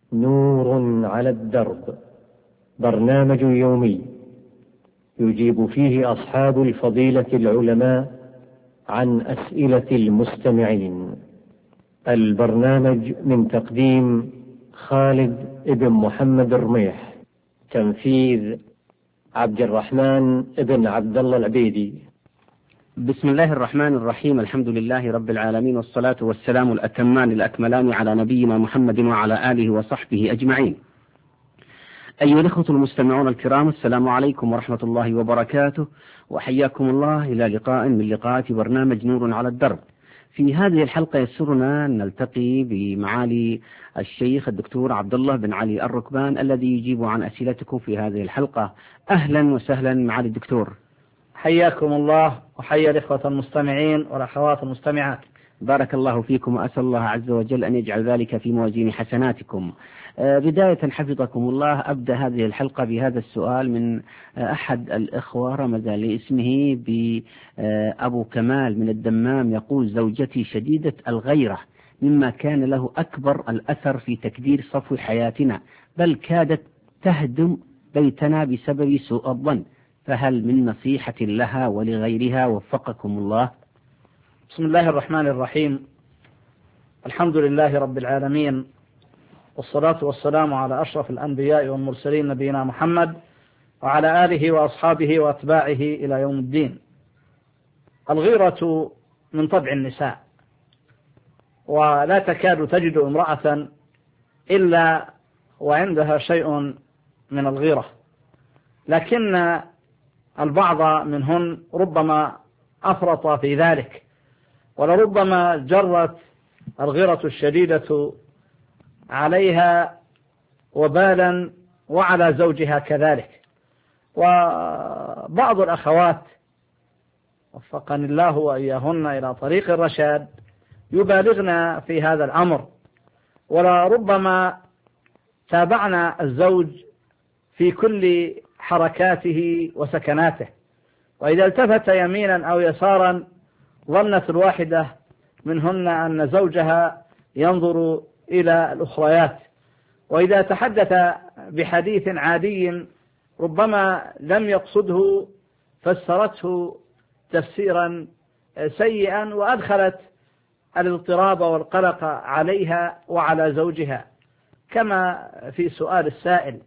نور على الدرب، برنامج يومي يجيب فيه أصحاب الفضيلة العلماء عن أسئلة المستمعين. البرنامج من تقديم خالد بن محمد الرميح، تنفيذ عبد الرحمن بن عبد الله العبيدي. بسم الله الرحمن الرحيم. الحمد لله رب العالمين، والصلاة والسلام الأتمان الأكملان على نبينا محمد وعلى آله وصحبه أجمعين. أيها الإخوة المستمعون الكرام، السلام عليكم ورحمة الله وبركاته، وحياكم الله إلى لقاء من لقاءات برنامج نور على الدرب. في هذه الحلقة يسرنا أن نلتقي بمعالي الشيخ الدكتور عبد الله بن علي الركبان الذي يجيب عن أسئلتكم في هذه الحلقة. أهلا وسهلا معالي الدكتور. حياكم الله وحيا الإخوة المستمعين والأخوات المستمعات. بارك الله فيكم، وأسأل الله عز وجل أن يجعل ذلك في موازين حسناتكم. بداية حفظكم الله، أبدأ هذه الحلقة بهذا السؤال من أحد الإخوة رمز لاسمه بأبو كمال من الدمام، يقول: زوجتي شديدة الغيرة مما كان له أكبر الأثر في تكدير صفو حياتنا، بل كادت تهدم بيتنا بسبب سوء الظن، فهل من نصيحة لها ولغيرها وفقكم الله؟ بسم الله الرحمن الرحيم. الحمد لله رب العالمين، والصلاة والسلام على أشرف الأنبياء والمرسلين نبينا محمد وعلى آله وأصحابه وأتباعه إلى يوم الدين. الغيرة من طبع النساء، ولا تكاد تجد امرأة إلا وعندها شيء من الغيرة، لكن البعض منهن ربما أفرط في ذلك، ولربما جرت الغيرة الشديدة عليها وبالا وعلى زوجها كذلك. وبعض الأخوات وفقني الله وإياهن إلى طريق الرشاد يبالغن في هذا الأمر، ولربما تابعنا الزوج في كل حركاته وسكناته، وإذا التفت يمينا أو يسارا ظنت الواحدة منهن أن زوجها ينظر إلى الأخريات، وإذا تحدث بحديث عادي ربما لم يقصده فسرته تفسيرا سيئا وأدخلت الاضطراب والقلق عليها وعلى زوجها، كما في سؤال السائل.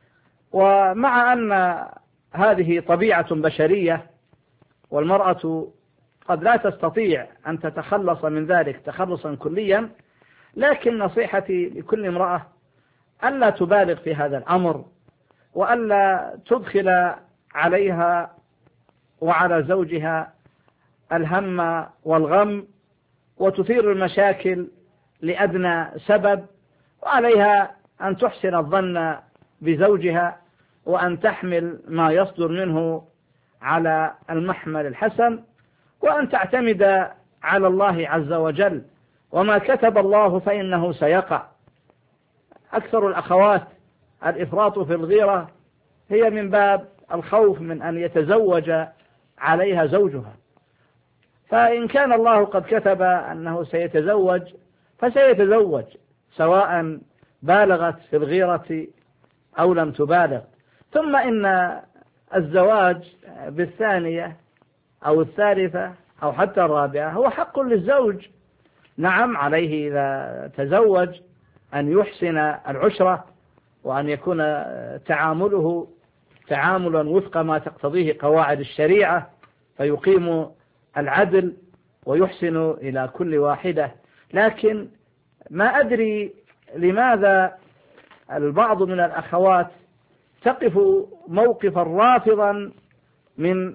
ومع أن هذه طبيعة بشرية والمرأة قد لا تستطيع أن تتخلص من ذلك تخلصا كليا، لكن نصيحتي لكل امرأة ألا تبالغ في هذا الأمر، وألا تدخل عليها وعلى زوجها الهم والغم وتثير المشاكل لأدنى سبب، وعليها أن تحسن الظن بزوجها وأن تحمل ما يصدر منه على المحمل الحسن، وأن تعتمد على الله عز وجل، وما كتب الله فإنه سيقع. أكثر الأخوات الإفراط في الغيرة هي من باب الخوف من أن يتزوج عليها زوجها، فإن كان الله قد كتب أنه سيتزوج فسيتزوج، سواء بالغت في الغيرة أو لم تبالغ. ثم إن الزواج بالثانية أو الثالثة أو حتى الرابعة هو حق للزوج. نعم، عليه إذا تزوج أن يحسن العشرة، وأن يكون تعامله تعاملا وفق ما تقتضيه قواعد الشريعة، فيقيم العدل ويحسن إلى كل واحدة. لكن ما أدري لماذا البعض من الأخوات تقف موقفا رافضا من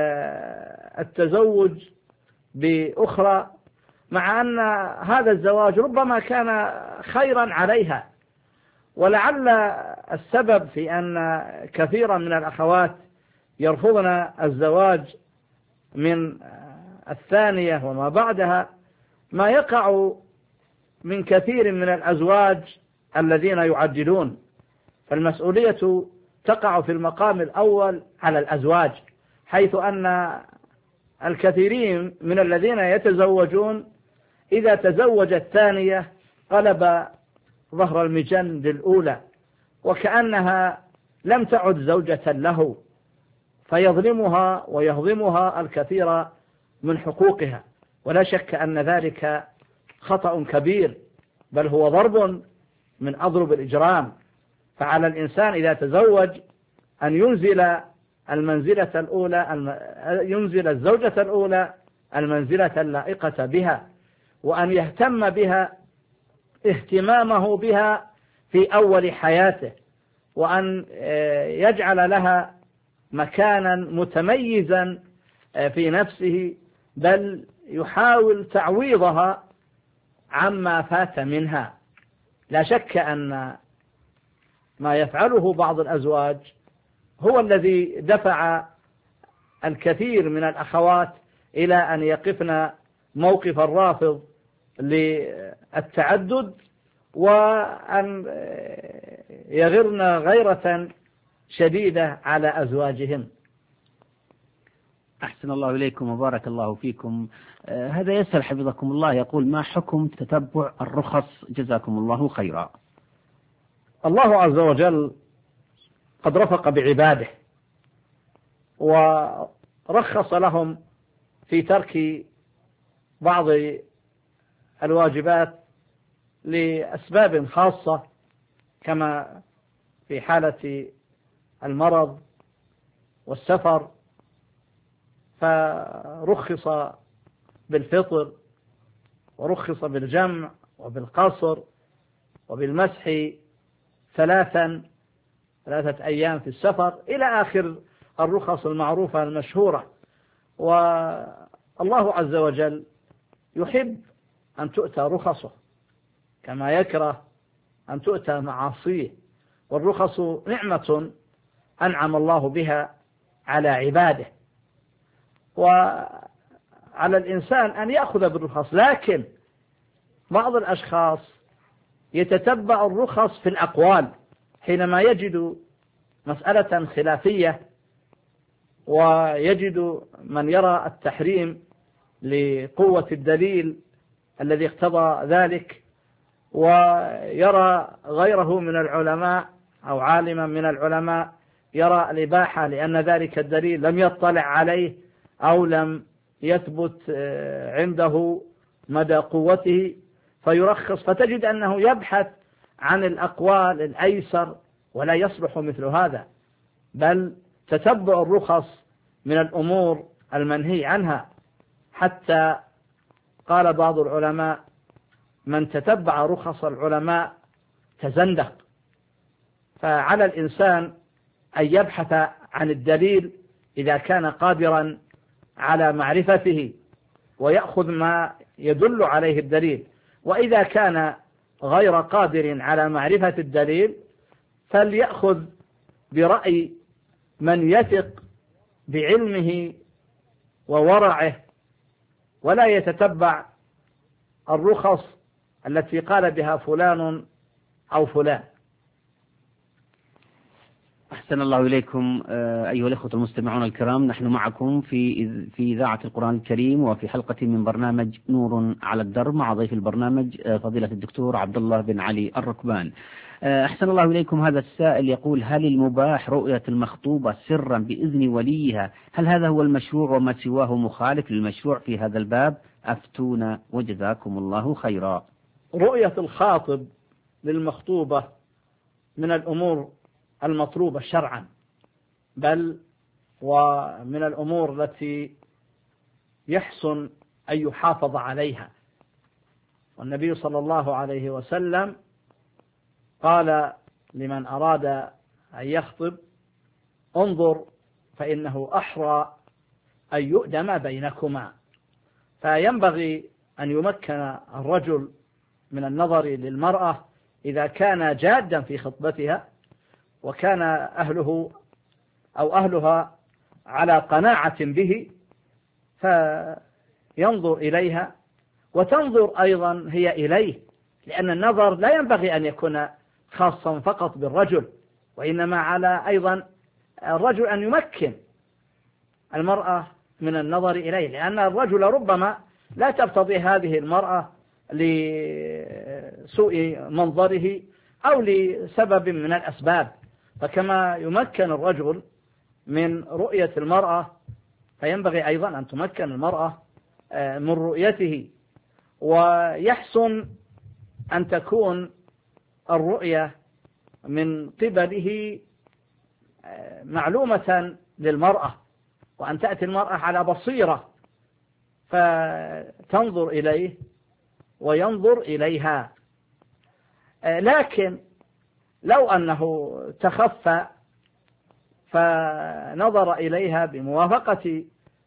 التزوج بأخرى، مع أن هذا الزواج ربما كان خيرا عليها. ولعل السبب في أن كثيرا من الأخوات يرفضن الزواج من الثانية وما بعدها ما يقع من كثير من الأزواج الذين يعدلون، فالمسؤولية تقع في المقام الأول على الأزواج، حيث أن الكثيرين من الذين يتزوجون إذا تزوج الثانية قلب ظهر المجن للأولى، وكأنها لم تعد زوجة له، فيظلمها ويهضمها الكثير من حقوقها. ولا شك أن ذلك خطأ كبير، بل هو ضرب من أضرب الإجرام. فعلى الإنسان إذا تزوج أن ينزل الزوجة الأولى المنزلة اللائقة بها، وأن يهتم بها اهتمامه بها في أول حياته، وأن يجعل لها مكانا متميزا في نفسه، بل يحاول تعويضها عما فات منها. لا شك أن ما يفعله بعض الأزواج هو الذي دفع الكثير من الأخوات إلى أن يقفن موقف الرافض للتعدد، وأن يغرن غيرة شديدة على أزواجهم. أحسن الله إليكم وبارك الله فيكم. هذا يسأل حفظكم الله، يقول: ما حكم تتبع الرخص جزاكم الله خيرا؟ الله عز وجل قد رفق بعباده ورخص لهم في ترك بعض الواجبات لأسباب خاصة، كما في حالة المرض والسفر، فرخص بالفطر ورخص بالجمع وبالقصر وبالمسح 3 أيام في السفر إلى آخر الرخص المعروفة المشهورة. والله عز وجل يحب أن تؤتى رخصه كما يكره أن تؤتى معاصيه، والرخص نعمة أنعم الله بها على عباده، وعلى الإنسان أن يأخذ بالرخص. لكن بعض الأشخاص يتتبع الرخص في الأقوال حينما يجد مسألة خلافية، ويجد من يرى التحريم لقوة الدليل الذي اقتضى ذلك، ويرى غيره من العلماء أو عالما من العلماء يرى الإباحة لأن ذلك الدليل لم يطلع عليه أو لم يثبت عنده مدى قوته فيرخص، فتجد أنه يبحث عن الأقوال الأيسر، ولا يصلح مثل هذا، بل تتبع الرخص من الأمور المنهي عنها. حتى قال بعض العلماء: من تتبع رخص العلماء تزندق. فعلى الإنسان أن يبحث عن الدليل إذا كان قادرا على معرفته، ويأخذ ما يدل عليه الدليل، وإذا كان غير قادر على معرفة الدليل فليأخذ برأي من يثق بعلمه وورعه، ولا يتتبع الرخص التي قال بها فلان أو فلان. أحسن الله إليكم. أيها الأخوة المستمعون الكرام، نحن معكم في إذاعة القرآن الكريم وفي حلقة من برنامج نور على الدرب مع ضيف البرنامج فضيلة الدكتور عبد الله بن علي الركبان. أحسن الله إليكم. هذا السائل يقول: هل المباح رؤية المخطوبة سرا بإذن وليها؟ هل هذا هو المشروع وما سواه مخالف للمشروع في هذا الباب؟ أفتونا وجزاكم الله خيرا. رؤية الخاطب للمخطوبة من الأمور المطلوبة شرعا، بل ومن الأمور التي يحسن أن يحافظ عليها. والنبي صلى الله عليه وسلم قال لمن أراد أن يخطب: انظر فإنه أحرى أن يؤدم بينكما. فينبغي أن يمكن الرجل من النظر للمرأة إذا كان جادا في خطبتها، وكان أهله أو أهلها على قناعة به، فينظر إليها وتنظر أيضا هي إليه، لأن النظر لا ينبغي أن يكون خاصا فقط بالرجل، وإنما على أيضا الرجل أن يمكن المرأة من النظر إليه، لأن الرجل ربما لا ترتضي هذه المرأة لسوء منظره أو لسبب من الأسباب. فكما يمكن الرجل من رؤية المرأة فينبغي أيضا أن تمكن المرأة من رؤيته، ويحسن أن تكون الرؤية من قبله معلومة للمرأة، وأن تأتي المرأة على بصيرة فتنظر إليه وينظر إليها. لكن لو أنه تخفى فنظر إليها بموافقة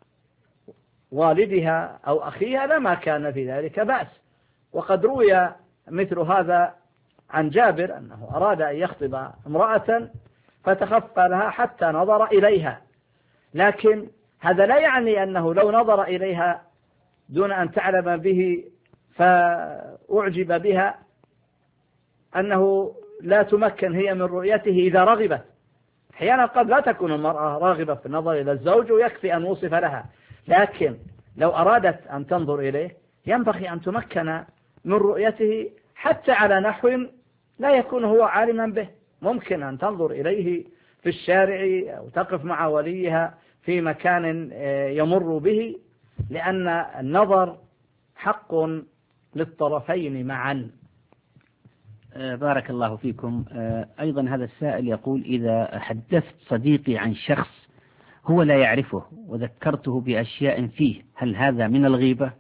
والدها أو أخيها لما كان في ذلك بأس. وقد روي مثل هذا عن جابر أنه أراد أن يخطب امرأة فتخفى لها حتى نظر إليها، لكن هذا لا يعني أنه لو نظر إليها دون أن تعلم به فأعجب بها أنه لا تمكن هي من رؤيته إذا رغبت. أحيانا قد لا تكون المرأة راغبة في النظر إلى الزوج ويكفي أن وصف لها، لكن لو أرادت أن تنظر إليه ينبغي أن تمكن من رؤيته حتى على نحو لا يكون هو عالما به. ممكن أن تنظر إليه في الشارع أو تقف مع وليها في مكان يمر به، لأن النظر حق للطرفين معا. بارك الله فيكم. أيضا هذا السائل يقول: إذا حدثت صديقي عن شخص هو لا يعرفه وذكرته بأشياء فيه، هل هذا من الغيبة؟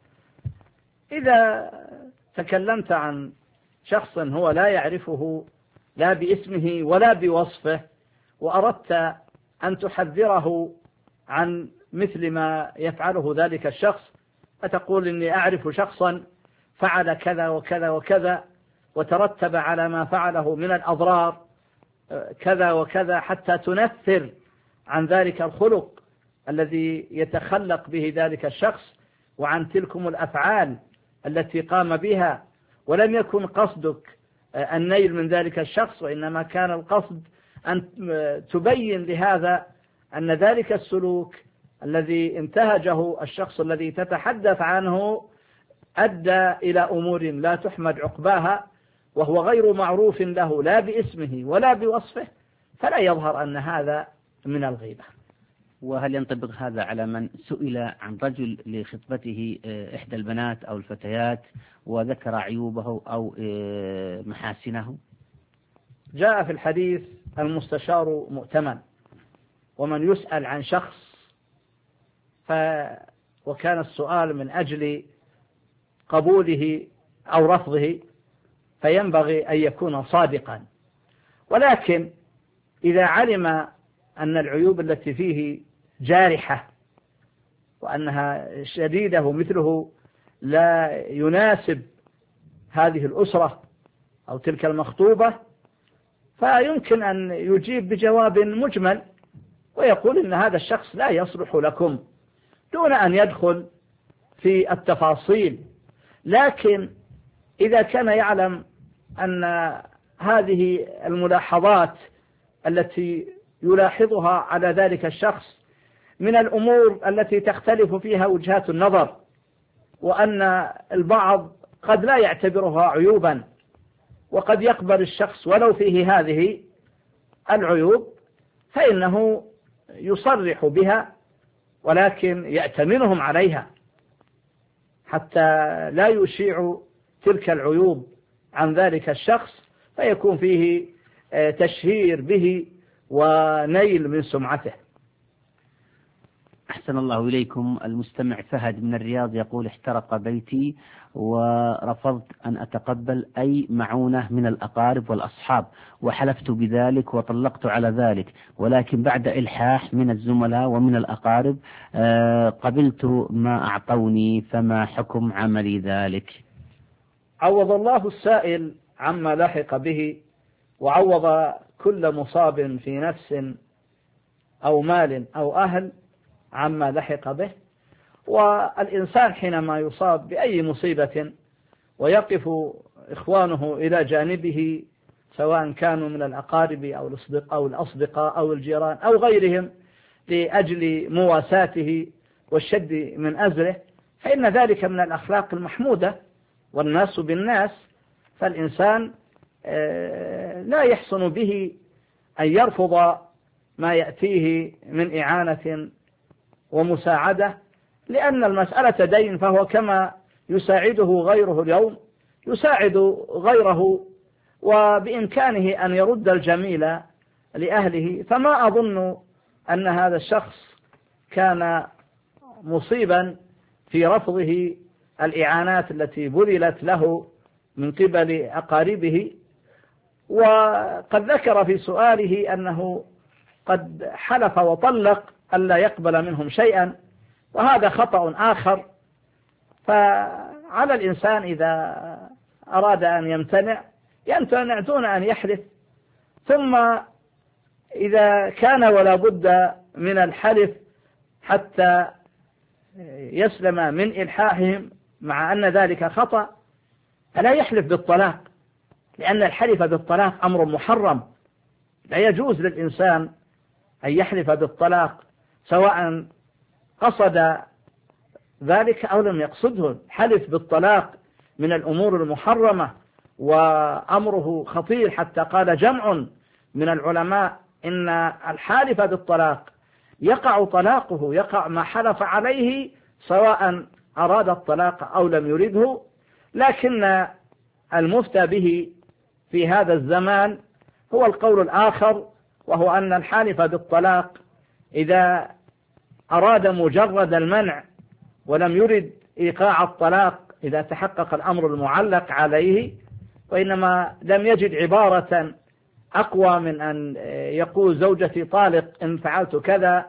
إذا تكلمت عن شخص هو لا يعرفه لا باسمه ولا بوصفه وأردت أن تحذره عن مثل ما يفعله ذلك الشخص، فتقول إني أعرف شخصا فعل كذا وكذا وكذا وترتب على ما فعله من الأضرار كذا وكذا، حتى تنفر عن ذلك الخلق الذي يتخلق به ذلك الشخص وعن تلكم الأفعال التي قام بها، ولم يكن قصدك النيل من ذلك الشخص، وإنما كان القصد أن تبين لهذا أن ذلك السلوك الذي انتهجه الشخص الذي تتحدث عنه أدى إلى أمور لا تحمد عقباها، وهو غير معروف له لا باسمه ولا بوصفه، فلا يظهر أن هذا من الغيبة. وهل ينطبق هذا على من سئل عن رجل لخطبته إحدى البنات أو الفتيات وذكر عيوبه أو محاسنه؟ جاء في الحديث: المستشار مؤتمن، ومن يسأل عن شخص وكان السؤال من أجل قبوله أو رفضه فينبغي أن يكون صادقا. ولكن إذا علم أن العيوب التي فيه جارحة وأنها شديدة مثله لا يناسب هذه الأسرة أو تلك المخطوبة، فيمكن أن يجيب بجواب مجمل ويقول إن هذا الشخص لا يصلح لكم دون أن يدخل في التفاصيل. لكن إذا كان يعلم أن هذه الملاحظات التي يلاحظها على ذلك الشخص من الأمور التي تختلف فيها وجهات النظر، وأن البعض قد لا يعتبرها عيوبا وقد يقبل الشخص ولو فيه هذه العيوب، فإنه يصرح بها ولكن يأتمنهم عليها حتى لا يشيع تلك العيوب عن ذلك الشخص فيكون فيه تشهير به ونيل من سمعته. أحسن الله إليكم. المستمع فهد من الرياض يقول: احترق بيتي ورفضت أن أتقبل أي معونة من الأقارب والأصحاب، وحلفت بذلك وطلقت على ذلك، ولكن بعد إلحاح من الزملاء ومن الأقارب قبلت ما أعطوني، فما حكم عملي ذلك؟ عوض الله السائل عما لحق به، وعوض كل مصاب في نفس أو مال أو أهل عما لحق به. والإنسان حينما يصاب بأي مصيبة ويقف إخوانه إلى جانبه سواء كانوا من الأقارب أو الأصدقاء أو الجيران أو غيرهم لأجل مواساته والشد من أزره، فإن ذلك من الأخلاق المحمودة، والناس بالناس، فالإنسان لا يحسن به أن يرفض ما يأتيه من إعانة ومساعدة، لأن المسألة دين، فهو كما يساعده غيره اليوم يساعد غيره، وبإمكانه أن يرد الجميل لأهله. فما أظن أن هذا الشخص كان مصيبا في رفضه الإعانات التي بذلت له من قبل أقاربه. وقد ذكر في سؤاله أنه قد حلف وطلق ألا يقبل منهم شيئا، وهذا خطأ آخر. فعلى الإنسان إذا أراد أن يمتنع دون أن يحلف، ثم إذا كان ولا بد من الحلف حتى يسلم من إلحاحهم مع أن ذلك خطأ، فلا يحلف بالطلاق، لأن الحلف بالطلاق أمر محرم. لا يجوز للإنسان أن يحلف بالطلاق سواء قصد ذلك أو لم يقصده. حلف بالطلاق من الأمور المحرمة وأمره خطير، حتى قال جمع من العلماء إن الحالف بالطلاق يقع طلاقه، يقع ما حلف عليه سواء أراد الطلاق أو لم يرده. لكن المفتى به في هذا الزمان هو القول الآخر، وهو أن الحالف بالطلاق إذا أراد مجرد المنع ولم يرد إيقاع الطلاق إذا تحقق الأمر المعلق عليه، وإنما لم يجد عبارة أقوى من أن يقول زوجتي طالق إن فعلت كذا،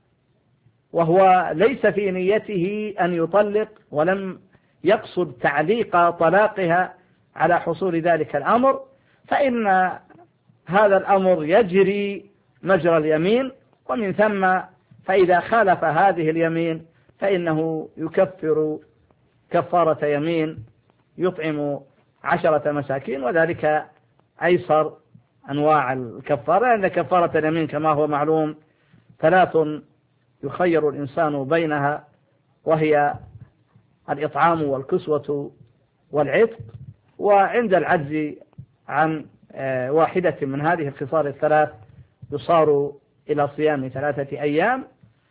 وهو ليس في نيته أن يطلق ولم يقصد تعليق طلاقها على حصول ذلك الأمر، فإن هذا الأمر يجري مجرى اليمين، ومن ثم فإذا خالف هذه اليمين فإنه يكفر كفارة يمين يطعم 10 مساكين، وذلك أيسر أنواع الكفارة، لأن كفارة اليمين كما هو معلوم 3 يخير الإنسان بينها، وهي الإطعام والكسوة والعتق، وعند العجز عن واحدة من هذه الخصال ال3 يصار إلى صيام 3 أيام.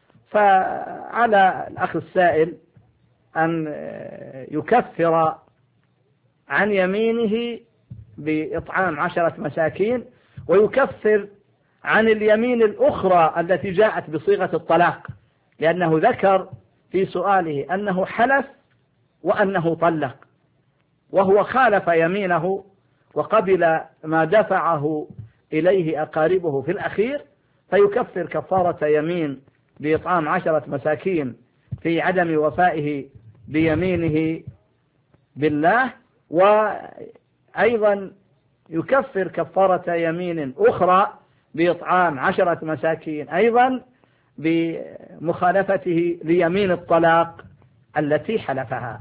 فعلى الأخ السائل أن يكفر عن يمينه بإطعام 10 مساكين، ويكفر عن اليمين الأخرى التي جاءت بصيغة الطلاق، لأنه ذكر في سؤاله أنه حلف وأنه طلق، وهو خالف يمينه وقبل ما دفعه إليه أقاربه في الأخير، فيكفر كفارة يمين بإطعام 10 مساكين في عدم وفائه بيمينه بالله، وأيضا يكفر كفارة يمين أخرى بإطعام 10 مساكين أيضا بمخالفته ليمين الطلاق التي حلفها.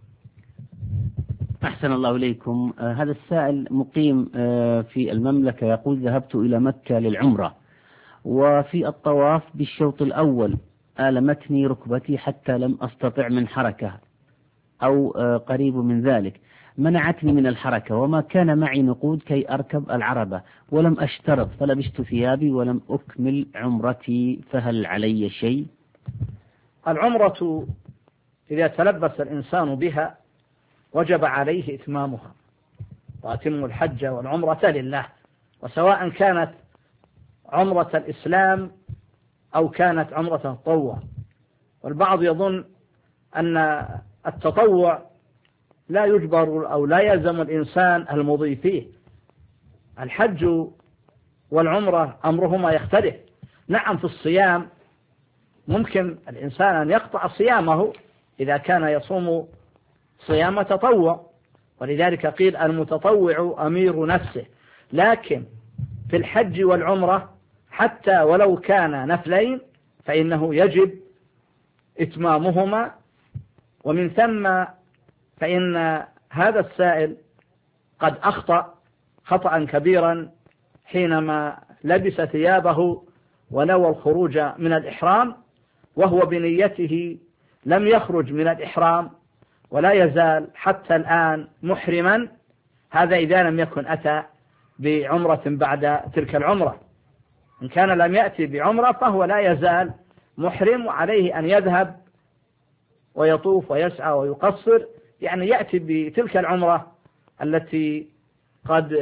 أحسن الله إليكم. هذا السائل مقيم في المملكة، يقول ذهبت إلى مكة للعمرة، وفي الطواف بالشوط الأول آلمتني ركبتي حتى لم أستطع من حركة أو قريب من ذلك، منعتني من الحركة، وما كان معي نقود كي أركب العربة، ولم أشترط، فلبست ثيابي ولم أكمل عمرتي، فهل علي شيء؟ العمرة إذا تلبس الإنسان بها وجب عليه إتمامها، وأتم الحج والعمرة لله، وسواء كانت عمرة الإسلام أو كانت عمرة التطوع. والبعض يظن أن التطوع لا يجبر أو لا يلزم الإنسان المضي فيه. الحج والعمرة أمرهما يختلف. نعم، في الصيام ممكن الإنسان أن يقطع صيامه إذا كان يصوم صيام تطوع، ولذلك قيل المتطوع أمير نفسه. لكن في الحج والعمرة حتى ولو كان نفلين فإنه يجب إتمامهما. ومن ثم فإن هذا السائل قد أخطأ خطأ كبيرا حينما لبس ثيابه ونوى الخروج من الإحرام، وهو بنيته لم يخرج من الإحرام ولا يزال حتى الآن محرما. هذا إذا لم يكن أتى بعمرة بعد تلك العمرة. إن كان لم يأتي بعمرة فهو لا يزال محرم، وعليه أن يذهب ويطوف ويسعى ويقصر، يعني يأتي بتلك العمرة التي قد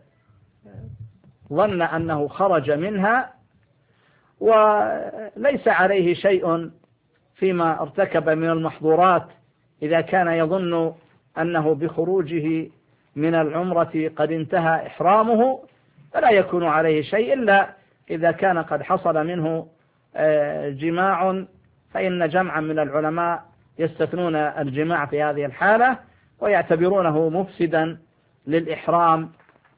ظن أنه خرج منها، وليس عليه شيء فيما ارتكب من المحظورات إذا كان يظن أنه بخروجه من العمرة قد انتهى إحرامه، فلا يكون عليه شيء إلا إذا كان قد حصل منه جماع، فإن جمعا من العلماء يستثنون الجماع في هذه الحالة ويعتبرونه مفسدا للإحرام،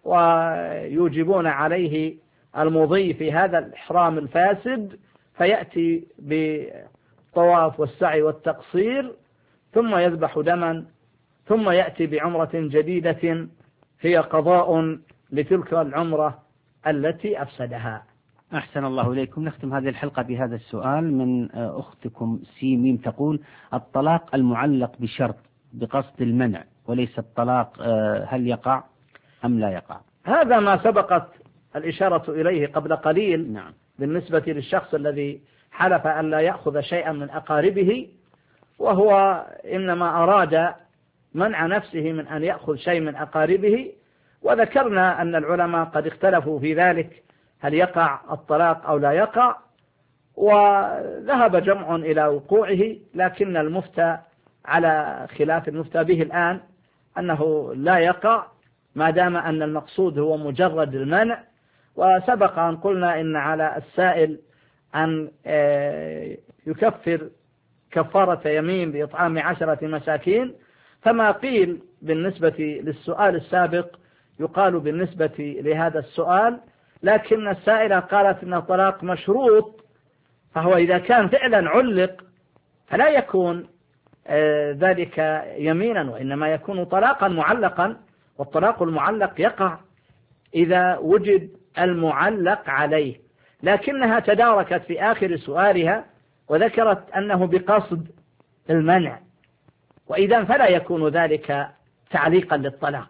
ويوجبون عليه المضي في هذا الإحرام الفاسد، فيأتي بالطواف والسعي والتقصير ثم يذبح دما، ثم يأتي بعمرة جديدة هي قضاء لتلك العمرة التي أفسدها. أحسن الله إليكم. نختم هذه الحلقة بهذا السؤال من أختكم سي ميم تقول: الطلاق المعلق بشرط بقصد المنع وليس الطلاق هل يقع أم لا يقع؟ هذا ما سبقت الإشارة إليه قبل قليل. نعم. بالنسبة للشخص الذي حلف أن لا يأخذ شيئا من أقاربه، وهو إنما أراد منع نفسه من أن يأخذ شيء من أقاربه، وذكرنا أن العلماء قد اختلفوا في ذلك هل يقع الطلاق أو لا يقع، وذهب جمع إلى وقوعه، لكن المفتى على خلاف المفتى به الآن أنه لا يقع ما دام أن المقصود هو مجرد المنع. وسبق أن قلنا إن على السائل أن يكفر كفارة يمين بإطعام 10 مساكين، فما قيل بالنسبة للسؤال السابق يقال بالنسبة لهذا السؤال، لكن السائلة قالت إن الطلاق مشروط، فهو إذا كان فعلا علق فلا يكون ذلك يمينا، وإنما يكون طلاقا معلقا، والطلاق المعلق يقع إذا وجد المعلق عليه. لكنها تداركت في آخر سؤالها وذكرت أنه بقصد المنع، وإذا فلا يكون ذلك تعليقا للطلاق،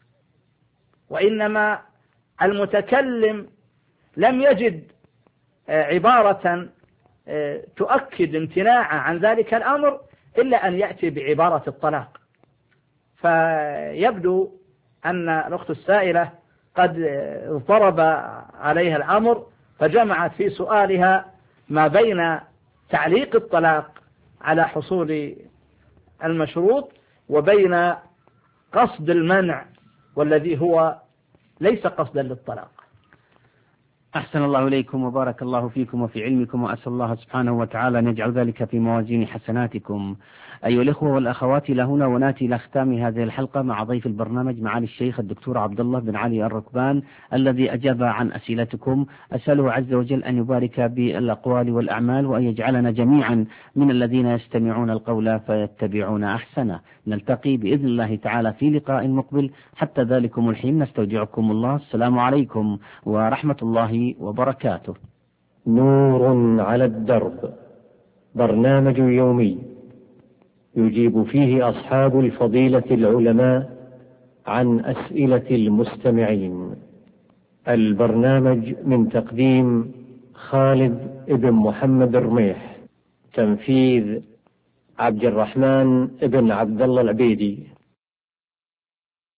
وإنما المتكلم لم يجد عبارة تؤكد امتناع عن ذلك الأمر إلا أن يأتي بعبارة الطلاق. فيبدو أن الأخت السائلة قد اضطرب عليها الأمر، فجمعت في سؤالها ما بين تعليق الطلاق على حصول المشروط وبين قصد المنع، والذي هو ليس قصدا للطلاق. أحسن الله إليكم وبارك الله فيكم وفي علمكم، وأسأل الله سبحانه وتعالى أن يجعل ذلك في موازين حسناتكم. أيها الإخوة والأخوات، إلى هنا ونأتي إلى ختام هذه الحلقة مع ضيف البرنامج معالي الشيخ الدكتور عبد الله بن علي الركبان الذي أجاب عن أسئلتكم. أسأله عز وجل أن يبارك بالأقوال والأعمال، وأن يجعلنا جميعا من الذين يستمعون القول فيتبعون أحسنه. نلتقي بإذن الله تعالى في لقاء مقبل، حتى ذلكم الحين نستودعكم الله. السلام عليكم ورحمة الله وبركاته. نور على الدرب، برنامج يومي يجيب فيه أصحاب الفضيلة العلماء عن أسئلة المستمعين. البرنامج من تقديم خالد بن محمد الرميح، تنفيذ عبد الرحمن بن عبد الله العبيدي.